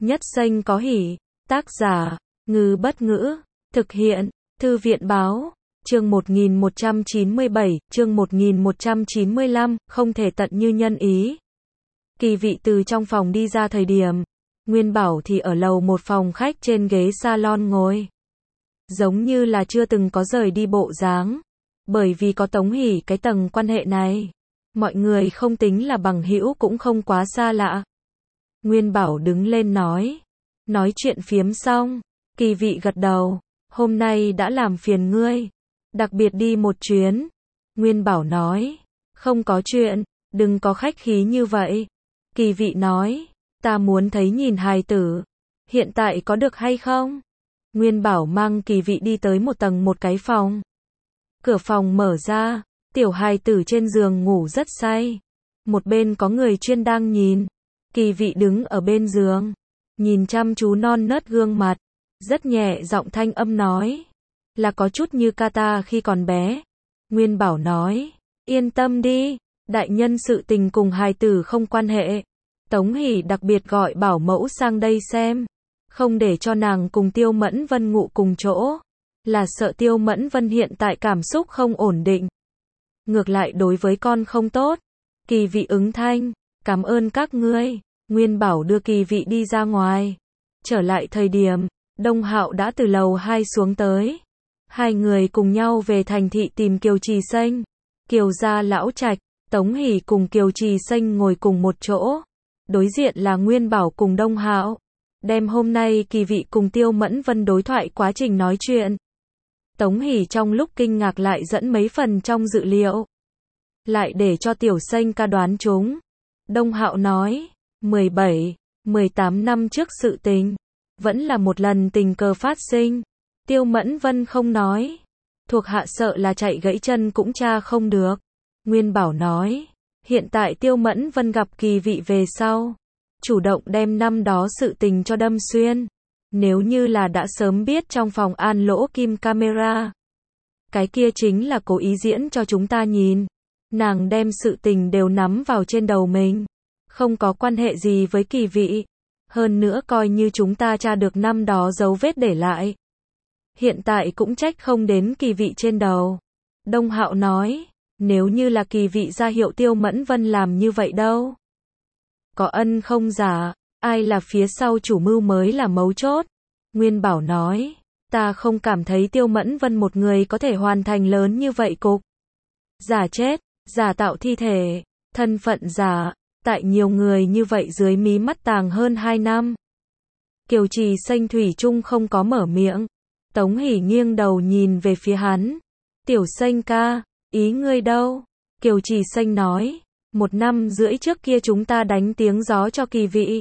Nhất xanh có hỉ. Tác giả, Ngư Bất Ngữ. Thực hiện, Thư viện Báo. Chương 1197, chương 1195, không thể tận như nhân ý. Kỳ Vị từ trong phòng đi ra thời điểm, Nguyên Bảo thì ở lầu một phòng khách trên ghế salon ngồi. Giống như là chưa từng có rời đi bộ dáng. Bởi vì có Tống Hỷ cái tầng quan hệ này, mọi người không tính là bằng hữu cũng không quá xa lạ. Nguyên Bảo đứng lên nói chuyện phiếm xong, Kỳ Vị gật đầu, hôm nay đã làm phiền ngươi, đặc biệt đi một chuyến. Nguyên Bảo nói, không có chuyện, đừng có khách khí như vậy. Kỳ Vị nói, ta muốn thấy nhìn hài tử, hiện tại có được hay không? Nguyên Bảo mang Kỳ Vị đi tới một tầng một cái phòng. Cửa phòng mở ra, tiểu hài tử trên giường ngủ rất say. Một bên có người chuyên đang nhìn. Kỳ Vị đứng ở bên giường, nhìn chăm chú non nớt gương mặt, rất nhẹ giọng thanh âm nói, là có chút như Kata khi còn bé. Nguyên Bảo nói, yên tâm đi, đại nhân sự tình cùng hài tử không quan hệ. Tống Hỷ đặc biệt gọi bảo mẫu sang đây xem, không để cho nàng cùng Tiêu Mẫn Vân ngủ cùng chỗ, là sợ Tiêu Mẫn Vân hiện tại cảm xúc không ổn định, ngược lại đối với con không tốt. Kỳ Vị ứng thanh, cảm ơn các ngươi. Nguyên Bảo đưa Kỳ Vị đi ra ngoài. Trở lại thời điểm, Đông Hạo đã từ lầu 2 xuống tới. Hai người cùng nhau về thành thị tìm Kiều Trì Xanh. Kiều gia lão trạch, Tống Hỷ cùng Kiều Trì Xanh ngồi cùng một chỗ. Đối diện là Nguyên Bảo cùng Đông Hạo. Đem hôm nay Kỳ Vị cùng Tiêu Mẫn Vân đối thoại quá trình nói chuyện. Tống Hỷ trong lúc kinh ngạc lại dẫn mấy phần trong dự liệu, lại để cho Tiểu Xanh ca đoán chúng. Đông Hạo nói, 17, 18 năm trước sự tình, vẫn là một lần tình cờ phát sinh. Tiêu Mẫn Vân không nói, thuộc hạ sợ là chạy gãy chân cũng tra không được. Nguyên Bảo nói, hiện tại Tiêu Mẫn Vân gặp Kỳ Vị về sau, chủ động đem năm đó sự tình cho đâm xuyên. Nếu như là đã sớm biết trong phòng an lỗ kim camera, cái kia chính là cố ý diễn cho chúng ta nhìn. Nàng đem sự tình đều nắm vào trên đầu mình, không có quan hệ gì với Kỳ Vị. Hơn nữa coi như chúng ta tra được năm đó dấu vết để lại, hiện tại cũng trách không đến Kỳ Vị trên đầu. Đông Hạo nói, nếu như là Kỳ Vị ra hiệu Tiêu Mẫn Vân làm như vậy đâu. Có ân không giả, ai là phía sau chủ mưu mới là mấu chốt. Nguyên Bảo nói, ta không cảm thấy Tiêu Mẫn Vân một người có thể hoàn thành lớn như vậy cục. Giả chết, giả tạo thi thể, thân phận giả, tại nhiều người như vậy dưới mí mắt tàng hơn 2 năm. Kiều Trì Xanh thủy chung không có mở miệng. Tống Hỷ nghiêng đầu nhìn về phía hắn. Tiểu Xanh ca, ý ngươi đâu? Kiều Trì Xanh nói, 1 năm rưỡi trước kia chúng ta đánh tiếng gió cho Kỳ Vị,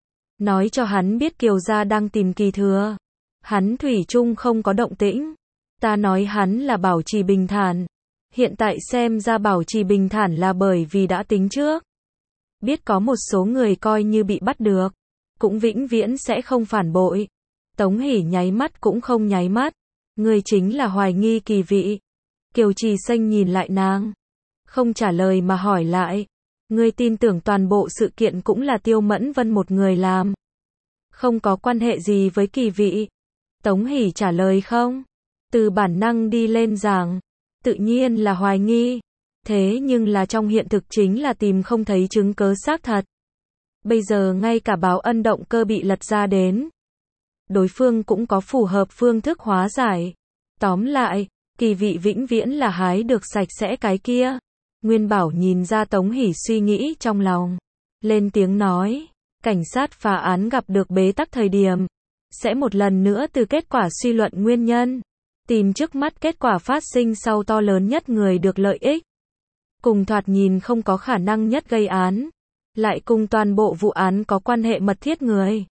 nói cho hắn biết Kiều gia đang tìm Kỳ Thừa. Hắn thủy chung không có động tĩnh. Ta nói hắn là bảo trì bình thản. Hiện tại xem ra bảo trì bình thản là bởi vì đã tính trước. Biết có một số người coi như bị bắt được, cũng vĩnh viễn sẽ không phản bội. Tống Hỷ nháy mắt cũng không nháy mắt. Người chính là hoài nghi Kỳ Vị. Kiều Trì Xanh nhìn lại nàng, không trả lời mà hỏi lại. Ngươi tin tưởng toàn bộ sự kiện cũng là Tiêu Mẫn Vân một người làm, không có quan hệ gì với Kỳ Vị? Tống Hỷ trả lời không. Từ bản năng đi lên giảng, tự nhiên là hoài nghi. Thế nhưng là trong hiện thực chính là tìm không thấy chứng cớ xác thật. Bây giờ ngay cả báo ân động cơ bị lật ra đến, đối phương cũng có phù hợp phương thức hóa giải. Tóm lại, Kỳ Vị vĩnh viễn là hái được sạch sẽ cái kia. Nguyên Bảo nhìn ra Tống Hỷ suy nghĩ trong lòng, lên tiếng nói, cảnh sát phá án gặp được bế tắc thời điểm, sẽ một lần nữa từ kết quả suy luận nguyên nhân, tìm trước mắt kết quả phát sinh sau to lớn nhất người được lợi ích, cùng thoạt nhìn không có khả năng nhất gây án, lại cùng toàn bộ vụ án có quan hệ mật thiết người.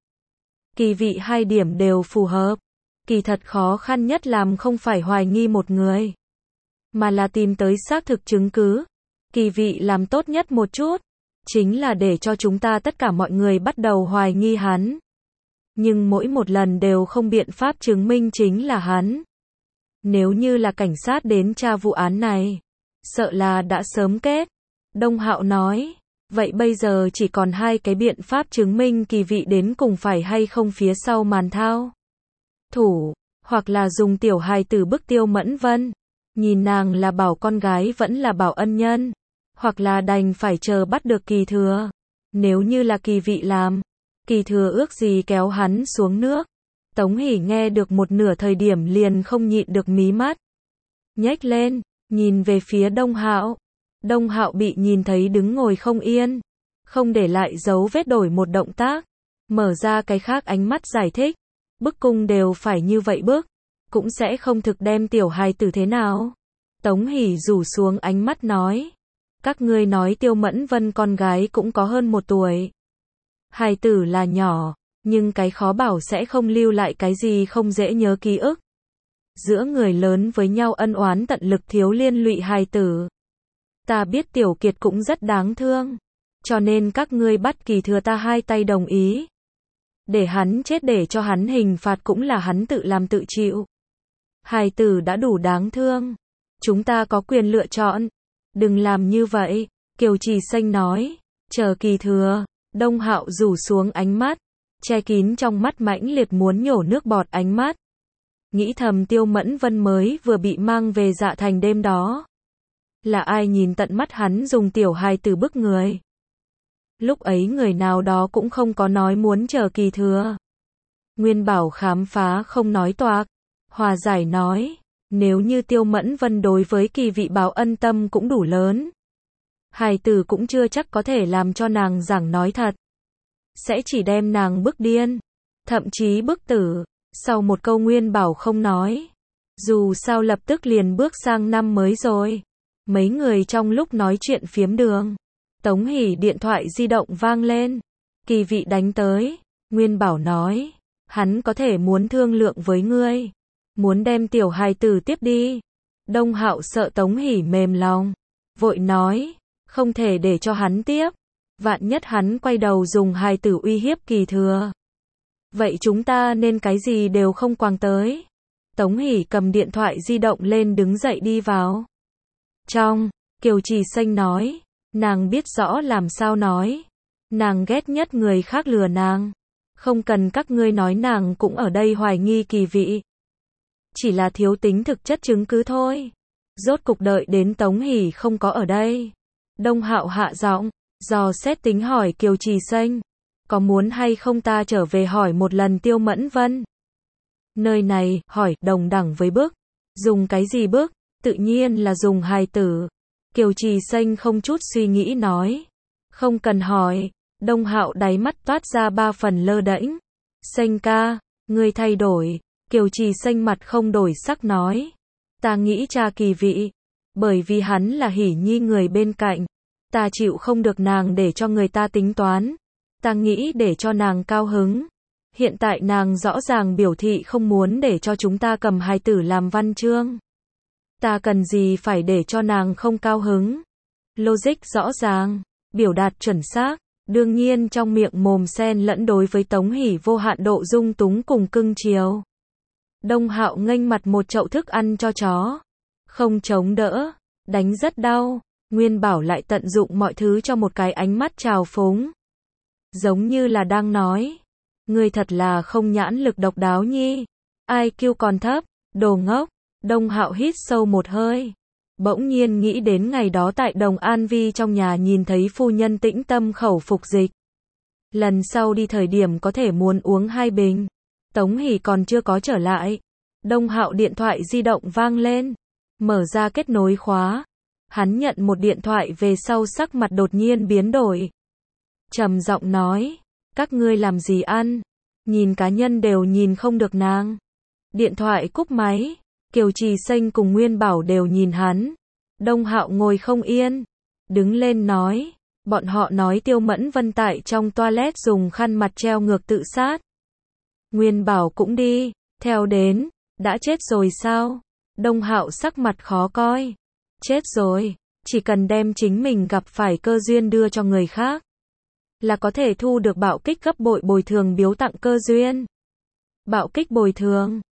Kỳ Vị hai điểm đều phù hợp. Kỳ thật khó khăn nhất làm không phải hoài nghi một người, mà là tìm tới xác thực chứng cứ. Kỳ Vị làm tốt nhất một chút, chính là để cho chúng ta tất cả mọi người bắt đầu hoài nghi hắn. Nhưng mỗi một lần đều không biện pháp chứng minh chính là hắn. Nếu như là cảnh sát đến tra vụ án này, sợ là đã sớm kết. Đông Hạo nói, Vậy bây giờ chỉ còn hai cái biện pháp chứng minh Kỳ Vị đến cùng phải hay không phía sau màn thao thủ, hoặc là dùng tiểu hài tử bức Tiêu Mẫn Vân, nhìn nàng là bảo con gái vẫn là bảo ân nhân, hoặc là đành phải chờ bắt được Kỳ Thừa. Nếu như là Kỳ Vị làm, Kỳ Thừa ước gì kéo hắn xuống nước. Tống Hỷ nghe được một nửa thời điểm liền không nhịn được mí mắt nhếch lên, nhìn về phía Đông Hạo. Đông Hạo bị nhìn thấy đứng ngồi không yên, không để lại dấu vết, đổi một động tác, mở ra cái khác ánh mắt giải thích, bức cung đều phải như vậy bức, cũng sẽ không thực đem tiểu hài tử thế nào. Tống Hỷ rủ xuống ánh mắt nói, các ngươi nói Tiêu Mẫn Vân con gái cũng có hơn 1 tuổi. Hài tử là nhỏ, nhưng cái khó bảo sẽ không lưu lại cái gì không dễ nhớ ký ức. Giữa người lớn với nhau ân oán tận lực thiếu liên lụy hài tử. Ta biết Tiểu Kiệt cũng rất đáng thương, cho nên các ngươi bắt Kỳ Thừa ta hai tay đồng ý. Để hắn chết, để cho hắn hình phạt cũng là hắn tự làm tự chịu. Hài tử đã đủ đáng thương, chúng ta có quyền lựa chọn. Đừng làm như vậy, Kiều Trì Xanh nói, chờ Kỳ Thừa. Đông Hạo rủ xuống ánh mắt, che kín trong mắt mãnh liệt muốn nhổ nước bọt ánh mắt. Nghĩ thầm Tiêu Mẫn Vân mới vừa bị mang về Dạ Thành đêm đó. Là ai nhìn tận mắt hắn dùng tiểu hài tử bức người. Lúc ấy người nào đó cũng không có nói muốn chờ Kỳ Thừa. Nguyên Bảo khám phá không nói toạc, hòa giải nói, nếu như Tiêu Mẫn Vân đối với Kỳ Vị báo ân tâm cũng đủ lớn, hài tử cũng chưa chắc có thể làm cho nàng giảng nói thật. Sẽ chỉ đem nàng bức điên, thậm chí bức tử. Sau một câu Nguyên Bảo không nói. Dù sao lập tức liền bước sang năm mới rồi. Mấy người trong lúc nói chuyện phiếm đường, Tống Hỷ điện thoại di động vang lên. Kỳ Vị đánh tới. Nguyên Bảo nói, hắn có thể muốn thương lượng với ngươi, muốn đem tiểu hài tử tiếp đi. Đông Hạo sợ Tống Hỷ mềm lòng, vội nói, không thể để cho hắn tiếp. Vạn nhất hắn quay đầu dùng hài tử uy hiếp Kỳ Thừa. Vậy chúng ta nên cái gì đều không quàng tới. Tống Hỷ cầm điện thoại di động lên đứng dậy đi vào trong. Kiều Trì Xanh nói, nàng biết rõ làm sao nói. Nàng ghét nhất người khác lừa nàng. Không cần các ngươi nói, nàng cũng ở đây hoài nghi Kỳ Vị. Chỉ là thiếu tính thực chất chứng cứ thôi. Rốt cục đợi đến Tống Hỷ không có ở đây. Đông Hạo hạ giọng, dò xét tính hỏi Kiều Trì Xanh, có muốn hay không ta trở về hỏi một lần Tiêu Mẫn Vân? Nơi này, hỏi, đồng đẳng với bức. Dùng cái gì bức? Tự nhiên là dùng hài tử. Kiều Trì Xanh không chút suy nghĩ nói. Không cần hỏi. Đông Hạo đáy mắt toát ra 3 phần lơ đễnh. Xanh ca, ngươi thay đổi. Kiều Trì Xanh mặt không đổi sắc nói. Ta nghĩ cha Kỳ Vị. Bởi vì hắn là Hỷ Nhi người bên cạnh. Ta chịu không được nàng để cho người ta tính toán. Ta nghĩ để cho nàng cao hứng. Hiện tại nàng rõ ràng biểu thị không muốn để cho chúng ta cầm hài tử làm văn chương. Ta cần gì phải để cho nàng không cao hứng. Logic rõ ràng, biểu đạt chuẩn xác. Đương nhiên trong miệng mồm xen lẫn đối với Tống Hỷ vô hạn độ dung túng cùng cưng chiều. Đông Hạo nghênh mặt một chậu thức ăn cho chó. Không chống đỡ, đánh rất đau. Nguyên Bảo lại tận dụng mọi thứ cho một cái ánh mắt trào phúng. Giống như là đang nói, ngươi thật là không nhãn lực độc đáo nhi. IQ còn thấp, đồ ngốc. Đông Hạo hít sâu một hơi. Bỗng nhiên nghĩ đến ngày đó tại Đồng An Vi trong nhà nhìn thấy phu nhân Tĩnh Tâm khẩu phục dịch. Lần sau đi thời điểm có thể muốn uống 2 bình. Tống Hỷ còn chưa có trở lại. Đông Hạo điện thoại di động vang lên. Mở ra kết nối khóa. Hắn nhận một điện thoại về sau sắc mặt đột nhiên biến đổi. Trầm giọng nói, các ngươi làm gì ăn? Nhìn cá nhân đều nhìn không được nàng. Điện thoại cúp máy. Kiều Trì Xanh cùng Nguyên Bảo đều nhìn hắn. Đông Hạo ngồi không yên, đứng lên nói, bọn họ nói Tiêu Mẫn Vân tại trong toilet dùng khăn mặt treo ngược tự sát. Nguyên Bảo cũng đi, theo đến, đã chết rồi sao? Đông Hạo sắc mặt khó coi. Chết rồi, chỉ cần đem chính mình gặp phải cơ duyên đưa cho người khác, là có thể thu được bạo kích gấp bội bồi thường biếu tặng cơ duyên. Bạo kích bồi thường,